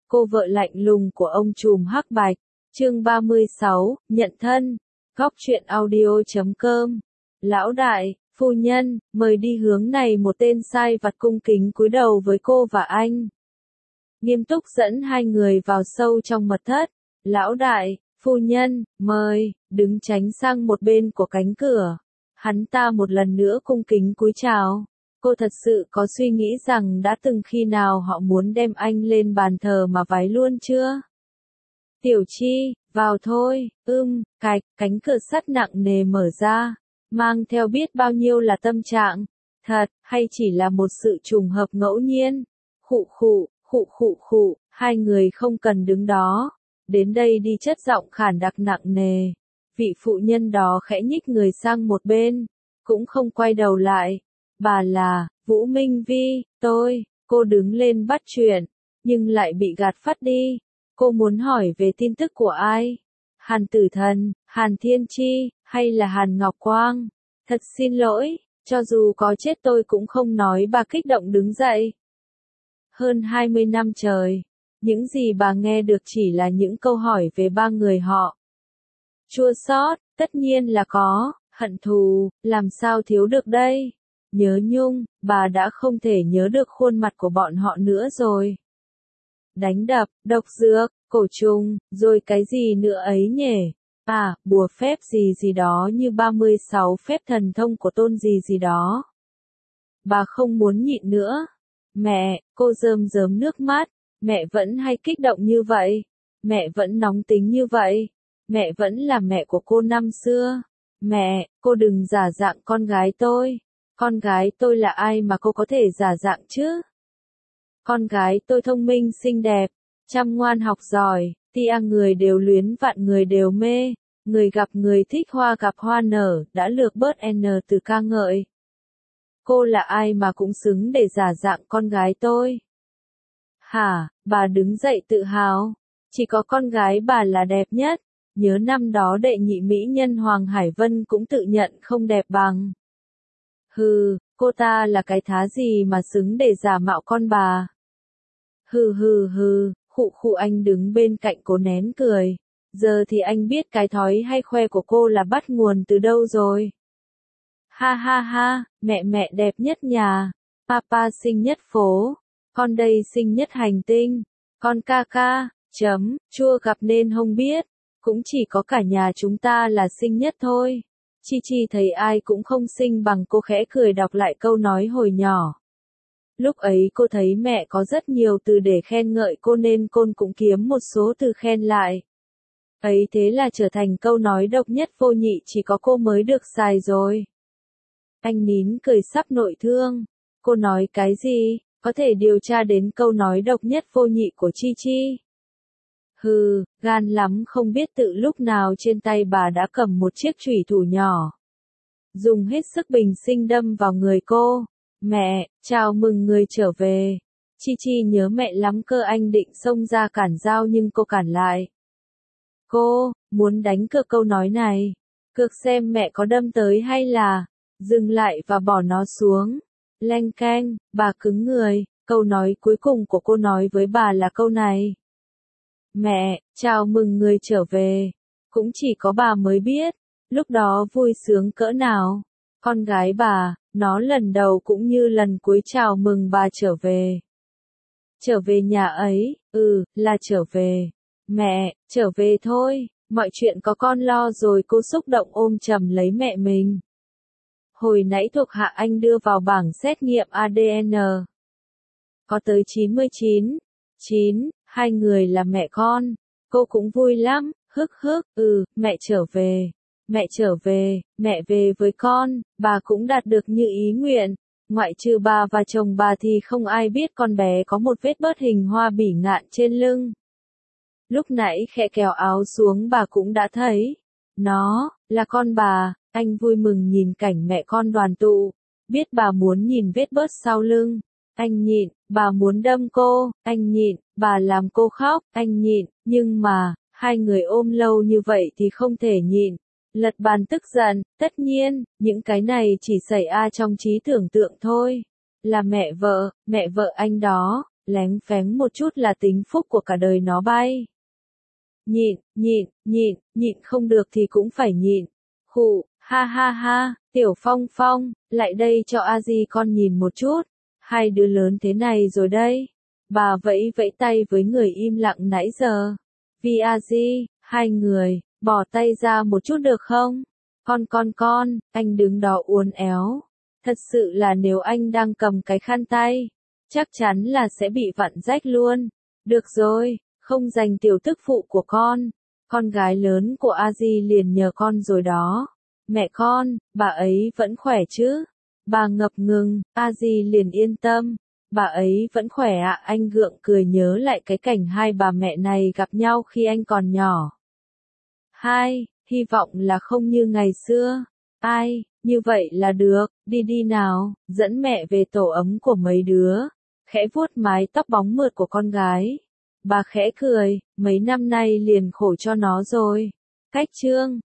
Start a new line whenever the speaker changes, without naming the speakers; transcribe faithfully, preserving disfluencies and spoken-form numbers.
cô vợ lạnh lùng của ông trùm hắc bạch. Chương ba mươi sáu, nhận thân. Góc truyện audio chấm com. Lão đại, phu nhân, mời đi hướng này. Một tên sai vặt cung kính cúi đầu với cô và anh. Nghiêm túc dẫn hai người vào sâu trong mật thất. Lão đại, phu nhân, mời, đứng tránh sang một bên của cánh cửa. Hắn ta một lần nữa cung kính cúi chào. Cô thật sự có suy nghĩ rằng đã từng khi nào họ muốn đem anh lên bàn thờ mà vái luôn chưa? Tiểu Chi, vào thôi. Ưm, cạch, cánh cửa sắt nặng nề mở ra, mang theo biết bao nhiêu là tâm trạng. Thật, hay chỉ là một sự trùng hợp ngẫu nhiên? Khụ khụ, khụ khụ khụ, hai người không cần đứng đó. Đến đây đi, chất giọng khản đặc nặng nề. Vị phụ nhân đó khẽ nhích người sang một bên, cũng không quay đầu lại. Bà là, Vũ Minh Vi, tôi, cô đứng lên bắt chuyện, nhưng lại bị gạt phắt đi. Cô muốn hỏi về tin tức của ai? Hàn Tử Thần, Hàn Thiên Chi, hay là Hàn Ngọc Quang? Thật xin lỗi, cho dù có chết tôi cũng không nói. Bà kích động đứng dậy. Hơn hai mươi năm trời, những gì bà nghe được chỉ là những câu hỏi về ba người họ. Chua xót, tất nhiên là có, hận thù, làm sao thiếu được đây? Nhớ nhung, bà đã không thể nhớ được khuôn mặt của bọn họ nữa rồi. Đánh đập, độc dược, cổ trùng, rồi cái gì nữa ấy nhỉ? À, bùa phép gì gì đó, như ba mươi sáu phép thần thông của tôn gì gì đó. Bà không muốn nhịn nữa. Mẹ, cô rơm rớm nước mắt. Mẹ vẫn hay kích động như vậy. Mẹ vẫn nóng tính như vậy. Mẹ vẫn là mẹ của cô năm xưa. Mẹ, cô đừng giả dạng con gái tôi. Con gái tôi là ai mà cô có thể giả dạng chứ? Con gái tôi thông minh xinh đẹp, chăm ngoan học giỏi, tia người đều luyến vạn người đều mê, người gặp người thích hoa gặp hoa nở, đã lược bớt N từ ca ngợi. Cô là ai mà cũng xứng để giả dạng con gái tôi? Hả, bà đứng dậy tự hào, chỉ có con gái bà là đẹp nhất, nhớ năm đó đệ nhị mỹ nhân Hoàng Hải Vân cũng tự nhận không đẹp bằng. Hừ, cô ta là cái thá gì mà xứng để giả mạo con bà? Hừ hừ hừ, khụ khụ. Anh đứng bên cạnh cô nén cười. Giờ thì anh biết cái thói hay khoe của cô là bắt nguồn từ đâu rồi. Ha ha ha, mẹ mẹ đẹp nhất nhà, papa xinh nhất phố, con đây xinh nhất hành tinh, con ca ca, chấm, chua gặp nên không biết, cũng chỉ có cả nhà chúng ta là xinh nhất thôi. Chi Chi thấy ai cũng không xinh bằng cô, khẽ cười đọc lại câu nói hồi nhỏ. Lúc ấy cô thấy mẹ có rất nhiều từ để khen ngợi cô nên cô cũng kiếm một số từ khen lại. Ấy thế là trở thành câu nói độc nhất vô nhị, chỉ có cô mới được xài rồi. Anh nín cười sắp nội thương. Cô nói cái gì? Có thể điều tra đến câu nói độc nhất vô nhị của Chi Chi. Hừ, gan lắm, không biết tự lúc nào trên tay bà đã cầm một chiếc chủy thủ nhỏ. Dùng hết sức bình sinh đâm vào người cô. Mẹ, chào mừng người trở về. Chi Chi nhớ mẹ lắm cơ. Anh định xông ra cản giao nhưng cô cản lại. Cô, muốn đánh cược câu nói này. Cược xem mẹ có đâm tới hay là dừng lại và bỏ nó xuống. Leng keng, bà cứng người. Câu nói cuối cùng của cô nói với bà là câu này. Mẹ, chào mừng người trở về. Cũng chỉ có bà mới biết, lúc đó vui sướng cỡ nào. Con gái bà, nó lần đầu cũng như lần cuối chào mừng bà trở về. Trở về nhà ấy, ừ, là trở về. Mẹ, trở về thôi, mọi chuyện có con lo rồi. Cô xúc động ôm chầm lấy mẹ mình. Hồi nãy thuộc hạ anh đưa vào bảng xét nghiệm A D N. Có tới chín mươi chín. chín, hai người là mẹ con. Cô cũng vui lắm, hức hức, ừ, mẹ trở về. Mẹ trở về, mẹ về với con. Bà cũng đạt được như ý nguyện. Ngoại trừ bà và chồng bà thì không ai biết con bé có một vết bớt hình hoa bỉ ngạn trên lưng. Lúc nãy khẽ kéo áo xuống bà cũng đã thấy. Nó, là con bà. Anh vui mừng nhìn cảnh mẹ con đoàn tụ. Biết bà muốn nhìn vết bớt sau lưng. Anh nhịn, bà muốn đâm cô. Anh nhịn, bà làm cô khóc. Anh nhịn, nhưng mà, hai người ôm lâu như vậy thì không thể nhịn. Lật bàn tức giận, tất nhiên, những cái này chỉ xảy ra trong trí tưởng tượng thôi. Là mẹ vợ, mẹ vợ anh đó, lén phén một chút là tính phúc của cả đời nó bay. Nhịn, nhịn, nhịn, nhịn không được thì cũng phải nhịn. Khụ, ha ha ha, Tiểu Phong Phong, lại đây cho a di con nhìn một chút. Hai đứa lớn thế này rồi đây. Bà vẫy vẫy tay với người im lặng nãy giờ. Vi a di, hai người, bỏ tay ra một chút được không? Con con con, anh đứng đó uốn éo. Thật sự là nếu anh đang cầm cái khăn tay, chắc chắn là sẽ bị vặn rách luôn. Được rồi, không giành tiểu tức phụ của con. Con gái lớn của a di liền nhờ con rồi đó. Mẹ con, bà ấy vẫn khỏe chứ? Bà ngập ngừng, a di liền yên tâm. Bà ấy vẫn khỏe ạ. À, anh gượng cười nhớ lại cái cảnh hai bà mẹ này gặp nhau khi anh còn nhỏ. Hai, hy vọng là không như ngày xưa. Ai, như vậy là được, đi đi nào, dẫn mẹ về tổ ấm của mấy đứa. Khẽ vuốt mái tóc bóng mượt của con gái. Bà khẽ cười, mấy năm nay liền khổ cho nó rồi. Cách chương